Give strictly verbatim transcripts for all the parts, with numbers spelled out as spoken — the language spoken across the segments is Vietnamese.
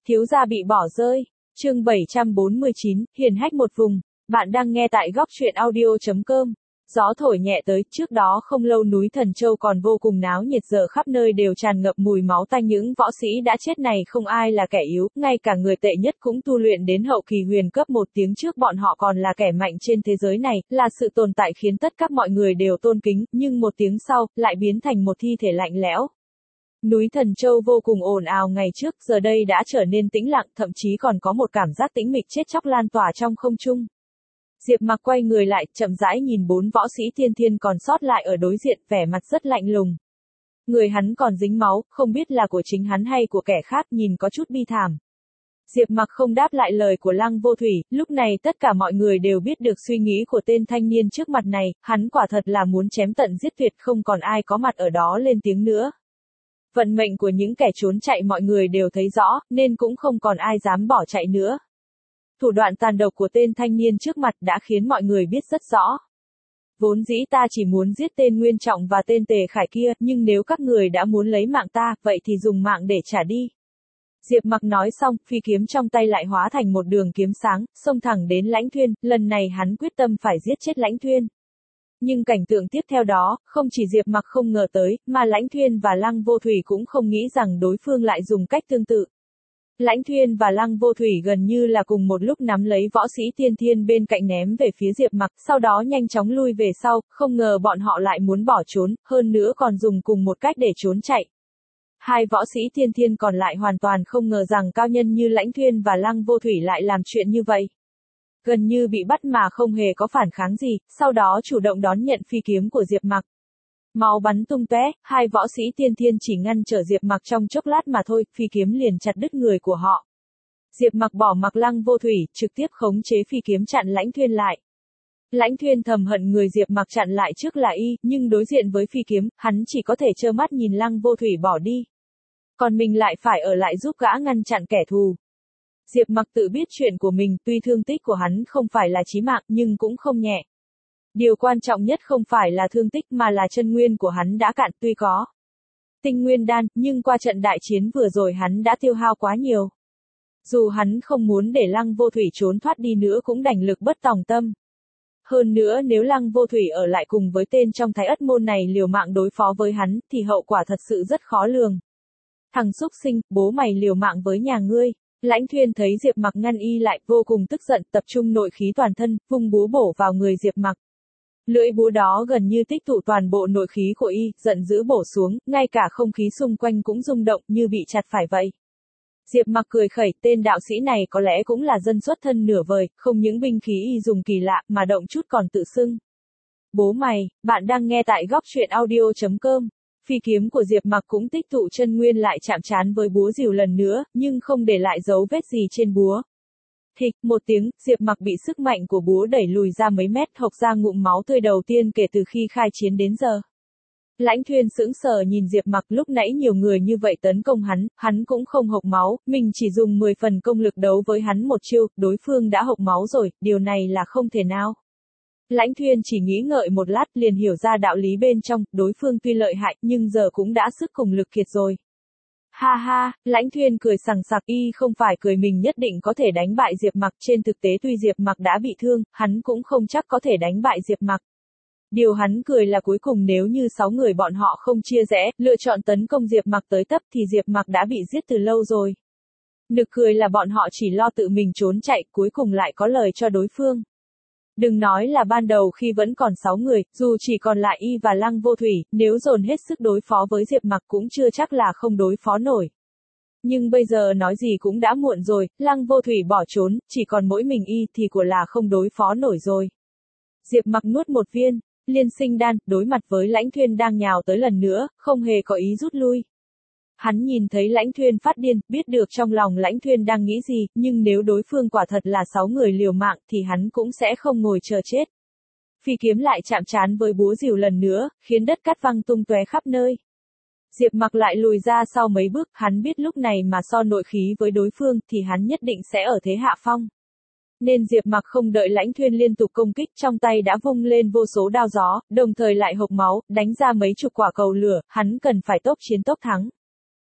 Thiếu gia bị bỏ rơi. Chương bảy trăm bốn mươi chín, hiển hách một vùng. Bạn đang nghe tại góc truyện audio chấm com. Gió thổi nhẹ tới, trước đó không lâu núi Thần Châu còn vô cùng náo nhiệt, giờ khắp nơi đều tràn ngập mùi máu tanh, những võ sĩ đã chết này không ai là kẻ yếu, ngay cả người tệ nhất cũng tu luyện đến hậu kỳ huyền cấp, một tiếng trước bọn họ còn là kẻ mạnh trên thế giới này, là sự tồn tại khiến tất cả mọi người đều tôn kính, nhưng một tiếng sau, lại biến thành một thi thể lạnh lẽo. Núi Thần Châu vô cùng ồn ào ngày trước, giờ đây đã trở nên tĩnh lặng, thậm chí còn có một cảm giác tĩnh mịch chết chóc lan tỏa trong không trung. Diệp Mặc quay người lại, chậm rãi nhìn bốn võ sĩ tiên thiên còn sót lại ở đối diện, vẻ mặt rất lạnh lùng. Người hắn còn dính máu, không biết là của chính hắn hay của kẻ khác, nhìn có chút bi thảm. Diệp Mặc không đáp lại lời của Lăng Vô Thủy, lúc này tất cả mọi người đều biết được suy nghĩ của tên thanh niên trước mặt này, hắn quả thật là muốn chém tận giết tuyệt, không còn ai có mặt ở đó lên tiếng nữa. Vận mệnh của những kẻ trốn chạy mọi người đều thấy rõ, nên cũng không còn ai dám bỏ chạy nữa. Thủ đoạn tàn độc của tên thanh niên trước mặt đã khiến mọi người biết rất rõ. Vốn dĩ ta chỉ muốn giết tên Nguyên Trọng và tên Tề Khải kia, nhưng nếu các người đã muốn lấy mạng ta, vậy thì dùng mạng để trả đi. Diệp Mặc nói xong, phi kiếm trong tay lại hóa thành một đường kiếm sáng, xông thẳng đến Lãnh Thuyên, lần này hắn quyết tâm phải giết chết Lãnh Thuyên. Nhưng cảnh tượng tiếp theo đó, không chỉ Diệp Mặc không ngờ tới, mà Lãnh Thuyên và Lăng Vô Thủy cũng không nghĩ rằng đối phương lại dùng cách tương tự. Lãnh Thuyên và Lăng Vô Thủy gần như là cùng một lúc nắm lấy võ sĩ tiên thiên bên cạnh ném về phía Diệp Mặc, sau đó nhanh chóng lui về sau, không ngờ bọn họ lại muốn bỏ trốn, hơn nữa còn dùng cùng một cách để trốn chạy. Hai võ sĩ tiên thiên còn lại hoàn toàn không ngờ rằng cao nhân như Lãnh Thuyên và Lăng Vô Thủy lại làm chuyện như vậy. Gần như bị bắt mà không hề có phản kháng gì, sau đó chủ động đón nhận phi kiếm của Diệp Mặc. Máu bắn tung tóe, hai võ sĩ tiên thiên chỉ ngăn trở Diệp Mặc trong chốc lát mà thôi, phi kiếm liền chặt đứt người của họ. Diệp Mặc bỏ mặc Lăng Vô Thủy, trực tiếp khống chế phi kiếm chặn Lãnh Thuyên lại. Lãnh Thuyên thầm hận người Diệp Mặc chặn lại trước là y, nhưng đối diện với phi kiếm, hắn chỉ có thể trơ mắt nhìn Lăng Vô Thủy bỏ đi. Còn mình lại phải ở lại giúp gã ngăn chặn kẻ thù. Diệp Mặc tự biết chuyện của mình, tuy thương tích của hắn không phải là chí mạng, nhưng cũng không nhẹ. Điều quan trọng nhất không phải là thương tích mà là chân nguyên của hắn đã cạn, tuy có tinh nguyên đan, nhưng qua trận đại chiến vừa rồi hắn đã tiêu hao quá nhiều. Dù hắn không muốn để Lăng Vô Thủy trốn thoát đi nữa cũng đành lực bất tòng tâm. Hơn nữa nếu Lăng Vô Thủy ở lại cùng với tên trong Thái Ất môn này liều mạng đối phó với hắn, thì hậu quả thật sự rất khó lường. Thằng xúc sinh, bố mày liều mạng với nhà ngươi. Lãnh Thuyên thấy Diệp Mặc ngăn y lại, vô cùng tức giận, tập trung nội khí toàn thân, vung búa bổ vào người Diệp Mặc. Lưỡi búa đó gần như tích tụ toàn bộ nội khí của y, giận dữ bổ xuống, ngay cả không khí xung quanh cũng rung động như bị chặt phải vậy. Diệp Mặc cười khẩy, tên đạo sĩ này có lẽ cũng là dân xuất thân nửa vời, không những binh khí y dùng kỳ lạ, mà động chút còn tự xưng. Bố mày, bạn đang nghe tại góc truyện audio chấm com. Phi kiếm của Diệp Mặc cũng tích tụ chân nguyên lại chạm trán với búa rìu lần nữa, nhưng không để lại dấu vết gì trên búa. Thịch, một tiếng, Diệp Mặc bị sức mạnh của búa đẩy lùi ra mấy mét, hộc ra ngụm máu tươi đầu tiên kể từ khi khai chiến đến giờ. Lãnh Thuyên sững sờ nhìn Diệp Mặc, lúc nãy nhiều người như vậy tấn công hắn, hắn cũng không hộc máu, mình chỉ dùng mười phần công lực đấu với hắn một chiêu, đối phương đã hộc máu rồi, điều này là không thể nào. Lãnh Thuyên chỉ nghĩ ngợi một lát liền hiểu ra đạo lý bên trong, đối phương tuy lợi hại nhưng giờ cũng đã sức cùng lực kiệt rồi. Ha ha, Lãnh Thuyên cười sằng sặc, y không phải cười mình nhất định có thể đánh bại Diệp Mặc, trên thực tế tuy Diệp Mặc đã bị thương, hắn cũng không chắc có thể đánh bại Diệp Mặc. Điều hắn cười là cuối cùng nếu như sáu người bọn họ không chia rẽ, lựa chọn tấn công Diệp Mặc tới tấp thì Diệp Mặc đã bị giết từ lâu rồi. Nực cười là bọn họ chỉ lo tự mình trốn chạy, cuối cùng lại có lời cho đối phương. Đừng nói là ban đầu khi vẫn còn sáu người, dù chỉ còn lại y và Lăng Vô Thủy, nếu dồn hết sức đối phó với Diệp Mặc cũng chưa chắc là không đối phó nổi. Nhưng bây giờ nói gì cũng đã muộn rồi, Lăng Vô Thủy bỏ trốn, chỉ còn mỗi mình y thì của là không đối phó nổi rồi. Diệp Mặc nuốt một viên Liên Sinh đan, đối mặt với Lãnh Thuyên đang nhào tới lần nữa, không hề có ý rút lui. Hắn nhìn thấy Lãnh Thuyên phát điên, biết được trong lòng Lãnh Thuyên đang nghĩ gì, nhưng nếu đối phương quả thật là sáu người liều mạng thì hắn cũng sẽ không ngồi chờ chết. Phi kiếm lại chạm trán với búa rìu lần nữa, khiến đất cát văng tung tóe khắp nơi. Diệp Mặc lại lùi ra sau mấy bước, hắn biết lúc này mà so nội khí với đối phương thì hắn nhất định sẽ ở thế hạ phong. Nên Diệp Mặc không đợi Lãnh Thuyên liên tục công kích, trong tay đã vung lên vô số đao gió, đồng thời lại hộc máu, đánh ra mấy chục quả cầu lửa, hắn cần phải tốc chiến tốc thắng.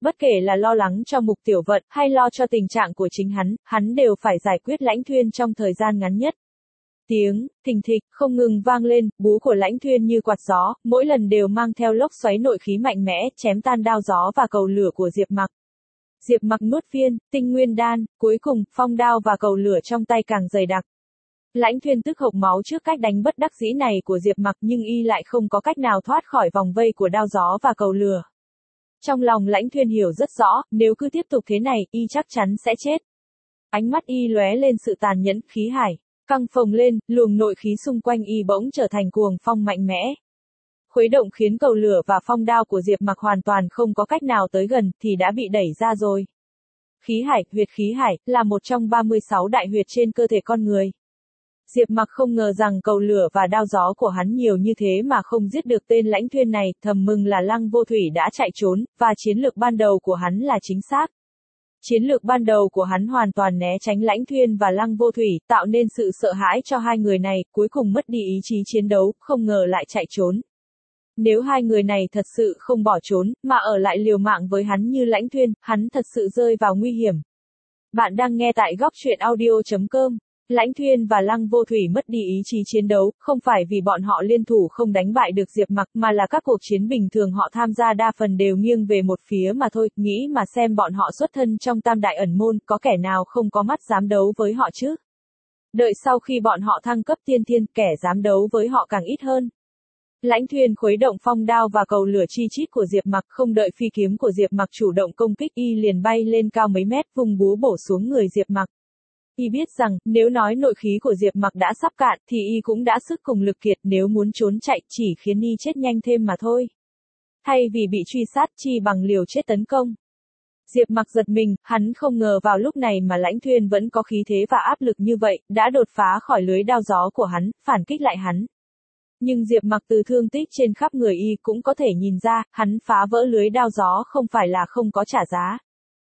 Bất kể là lo lắng cho Mục Tiểu Vận, hay lo cho tình trạng của chính hắn, hắn đều phải giải quyết Lãnh Thuyên trong thời gian ngắn nhất. Tiếng, thình thịch, không ngừng vang lên, bú của Lãnh Thuyên như quạt gió, mỗi lần đều mang theo lốc xoáy nội khí mạnh mẽ, chém tan đao gió và cầu lửa của Diệp Mặc. Diệp Mặc nuốt viên, tinh nguyên đan, cuối cùng, phong đao và cầu lửa trong tay càng dày đặc. Lãnh Thuyên tức hộc máu trước cách đánh bất đắc dĩ này của Diệp Mặc nhưng y lại không có cách nào thoát khỏi vòng vây của đao gió và cầu lửa. Trong lòng Lãnh Thuyên hiểu rất rõ, nếu cứ tiếp tục thế này, y chắc chắn sẽ chết. Ánh mắt y lóe lên sự tàn nhẫn, khí hải căng phồng lên, luồng nội khí xung quanh y bỗng trở thành cuồng phong mạnh mẽ. Khuấy động khiến cầu lửa và phong đao của Diệp Mặc hoàn toàn không có cách nào tới gần, thì đã bị đẩy ra rồi. Khí hải, huyệt khí hải, là một trong ba mươi sáu đại huyệt trên cơ thể con người. Diệp Mặc không ngờ rằng cầu lửa và đao gió của hắn nhiều như thế mà không giết được tên Lãnh Thuyên này, thầm mừng là Lăng Vô Thủy đã chạy trốn, và chiến lược ban đầu của hắn là chính xác. Chiến lược ban đầu của hắn hoàn toàn né tránh Lãnh Thuyên và Lăng Vô Thủy, tạo nên sự sợ hãi cho hai người này, cuối cùng mất đi ý chí chiến đấu, không ngờ lại chạy trốn. Nếu hai người này thật sự không bỏ trốn, mà ở lại liều mạng với hắn như Lãnh Thuyên, hắn thật sự rơi vào nguy hiểm. Bạn đang nghe tại góc truyện audio chấm com. Lãnh Thuyên và Lăng Vô Thủy mất đi ý chí chiến đấu, không phải vì bọn họ liên thủ không đánh bại được Diệp Mặc, mà là các cuộc chiến bình thường họ tham gia đa phần đều nghiêng về một phía mà thôi, nghĩ mà xem bọn họ xuất thân trong tam đại ẩn môn, có kẻ nào không có mắt dám đấu với họ chứ? Đợi sau khi bọn họ thăng cấp tiên thiên, kẻ dám đấu với họ càng ít hơn. Lãnh Thuyên khuấy động phong đao và cầu lửa chi chít của Diệp Mặc, không đợi phi kiếm của Diệp Mặc chủ động công kích, y liền bay lên cao mấy mét, vung búa bổ xuống người Diệp Mặc. Y biết rằng, nếu nói nội khí của Diệp Mặc đã sắp cạn, thì y cũng đã sức cùng lực kiệt, nếu muốn trốn chạy, chỉ khiến y chết nhanh thêm mà thôi. Thay vì bị truy sát, chi bằng liều chết tấn công. Diệp Mặc giật mình, hắn không ngờ vào lúc này mà Lãnh Thuyên vẫn có khí thế và áp lực như vậy, đã đột phá khỏi lưới đao gió của hắn, phản kích lại hắn. Nhưng Diệp Mặc từ thương tích trên khắp người y cũng có thể nhìn ra, hắn phá vỡ lưới đao gió không phải là không có trả giá.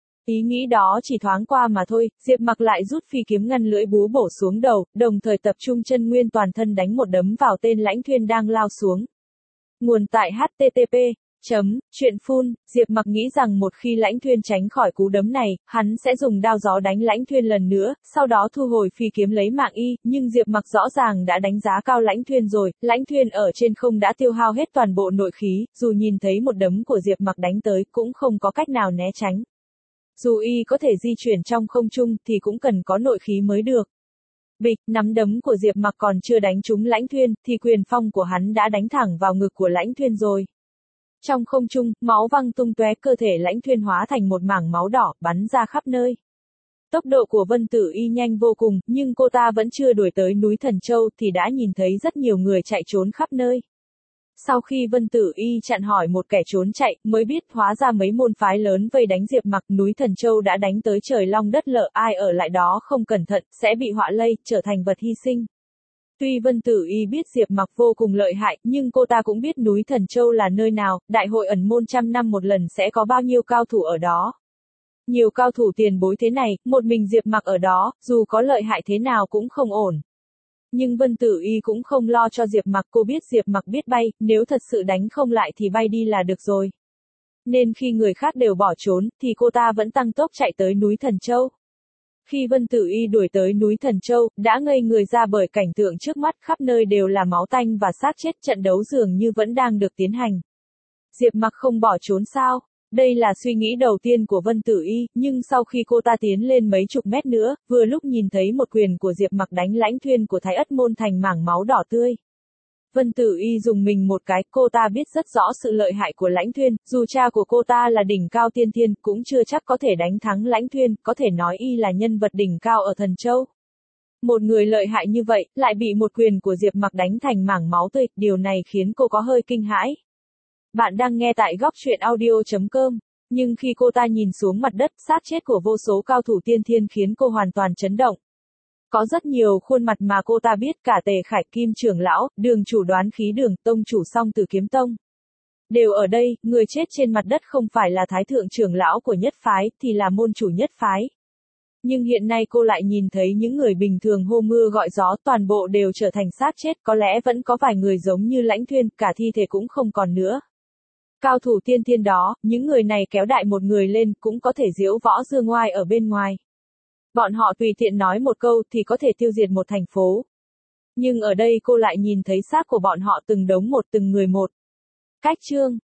Ý nghĩ đó chỉ thoáng qua mà thôi, Diệp Mặc lại rút phi kiếm ngăn lưỡi búa bổ xuống đầu, đồng thời tập trung chân nguyên toàn thân đánh một đấm vào tên Lãnh Thuyên đang lao xuống. Nguồn tại h t t p chấm truyện phun. Diệp Mặc nghĩ rằng một khi Lãnh Thuyên tránh khỏi cú đấm này, hắn sẽ dùng đao gió đánh Lãnh Thuyên lần nữa, sau đó thu hồi phi kiếm lấy mạng y, nhưng Diệp Mặc rõ ràng đã đánh giá cao Lãnh Thuyên rồi, Lãnh Thuyên ở trên không đã tiêu hao hết toàn bộ nội khí, dù nhìn thấy một đấm của Diệp Mặc đánh tới, cũng không có cách nào né tránh. Dù y có thể di chuyển trong không trung, thì cũng cần có nội khí mới được. Bịch, nắm đấm của Diệp Mặc còn chưa đánh trúng Lãnh Thuyên, thì quyền phong của hắn đã đánh thẳng vào ngực của Lãnh Thuyên rồi. Trong không trung, máu văng tung tóe, cơ thể Lãnh Thuyên hóa thành một mảng máu đỏ, bắn ra khắp nơi. Tốc độ của Vân Tử Y nhanh vô cùng, nhưng cô ta vẫn chưa đuổi tới núi Thần Châu thì đã nhìn thấy rất nhiều người chạy trốn khắp nơi. Sau khi Vân Tử Y chặn hỏi một kẻ trốn chạy, mới biết hóa ra mấy môn phái lớn vây đánh Diệp Mặc, núi Thần Châu đã đánh tới trời long đất lở, ai ở lại đó không cẩn thận, sẽ bị họa lây, trở thành vật hy sinh. Tuy Vân Tử Y biết Diệp Mặc vô cùng lợi hại, nhưng cô ta cũng biết núi Thần Châu là nơi nào, đại hội ẩn môn trăm năm một lần sẽ có bao nhiêu cao thủ ở đó. Nhiều cao thủ tiền bối thế này, một mình Diệp Mặc ở đó, dù có lợi hại thế nào cũng không ổn. Nhưng Vân Tử Y cũng không lo cho Diệp Mặc, cô biết Diệp Mặc biết bay, nếu thật sự đánh không lại thì bay đi là được rồi. Nên khi người khác đều bỏ trốn, thì cô ta vẫn tăng tốc chạy tới núi Thần Châu. Khi Vân Tử Y đuổi tới núi Thần Châu, đã ngây người ra bởi cảnh tượng trước mắt, khắp nơi đều là máu tanh và xác chết, trận đấu dường như vẫn đang được tiến hành. Diệp Mặc không bỏ trốn sao? Đây là suy nghĩ đầu tiên của Vân Tử Y, nhưng sau khi cô ta tiến lên mấy chục mét nữa, vừa lúc nhìn thấy một quyền của Diệp Mặc đánh Lãnh Thuyên của Thái Ất Môn thành mảng máu đỏ tươi. Vân Tử Y dùng mình một cái, cô ta biết rất rõ sự lợi hại của Lãnh Thuyên, dù cha của cô ta là đỉnh cao tiên thiên, cũng chưa chắc có thể đánh thắng Lãnh Thuyên, có thể nói y là nhân vật đỉnh cao ở Thần Châu. Một người lợi hại như vậy, lại bị một quyền của Diệp Mặc đánh thành mảng máu tươi, điều này khiến cô có hơi kinh hãi. Bạn đang nghe tại góc truyện audio chấm com. Nhưng khi cô ta nhìn xuống mặt đất, xác chết của vô số cao thủ tiên thiên khiến cô hoàn toàn chấn động. Có rất nhiều khuôn mặt mà cô ta biết, cả Tề Khải, Kim trưởng lão, Đường chủ Đoán Khí Đường, tông chủ Song Tử Kiếm Tông. Đều ở đây, người chết trên mặt đất không phải là thái thượng trưởng lão của nhất phái, thì là môn chủ nhất phái. Nhưng hiện nay cô lại nhìn thấy những người bình thường hô mưa gọi gió, toàn bộ đều trở thành xác chết, có lẽ vẫn có vài người giống như Lãnh Thuyên, cả thi thể cũng không còn nữa. Cao thủ tiên thiên đó, những người này kéo đại một người lên cũng có thể diễu võ dương ngoai ở bên ngoài. Bọn họ tùy tiện nói một câu thì có thể tiêu diệt một thành phố. Nhưng ở đây cô lại nhìn thấy xác của bọn họ từng đống một từng người một. Cách chương